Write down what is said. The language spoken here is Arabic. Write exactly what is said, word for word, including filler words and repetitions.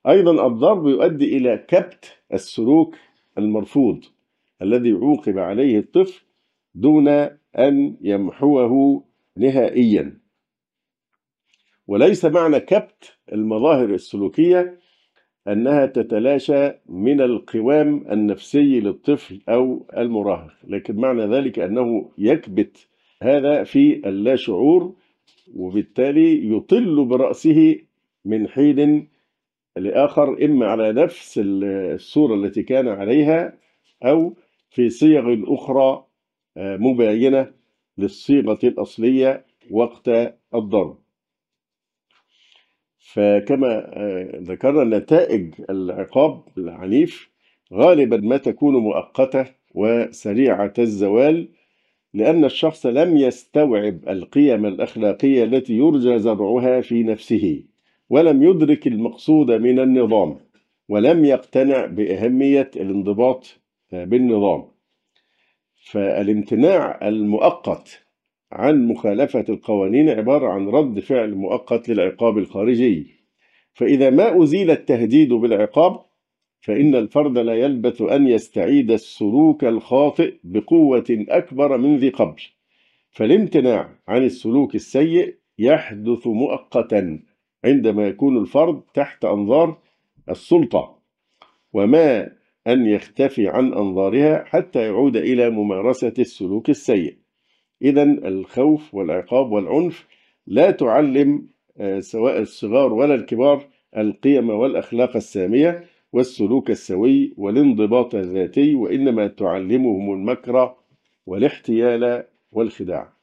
أيضا الضرب يؤدي إلى كبت السلوك المرفوض الذي عوقب عليه الطفل دون أن يمحوه نهائيا. وليس معنى كبت المظاهر السلوكية أنها تتلاشى من القوام النفسي للطفل أو المراهق، لكن معنى ذلك أنه يكبت هذا في اللاشعور، وبالتالي يطل برأسه من حين لآخر، إما على نفس الصورة التي كان عليها أو في صيغ أخرى مباينة للصيغة الأصلية وقت الضرب. فكما ذكرنا نتائج العقاب العنيف غالبا ما تكون مؤقتة وسريعة الزوال، لأن الشخص لم يستوعب القيم الأخلاقية التي يرجى زرعها في نفسه، ولم يدرك المقصود من النظام، ولم يقتنع بأهمية الانضباط بالنظام. فالامتناع المؤقت عن مخالفة القوانين عبارة عن رد فعل مؤقت للعقاب الخارجي. فإذا ما أزيل التهديد بالعقاب فإن الفرد لا يلبث أن يستعيد السلوك الخاطئ بقوة أكبر من ذي قبل. فالامتناع عن السلوك السيء يحدث مؤقتا عندما يكون الفرد تحت أنظار السلطة، وما أن يختفي عن أنظارها حتى يعود إلى ممارسة السلوك السيء. إذن الخوف والعقاب والعنف لا تعلم سواء الصغار ولا الكبار القيم والأخلاق السامية والسلوك السوي والانضباط الذاتي، وإنما تعلمهم المكر والاحتيال والخداع.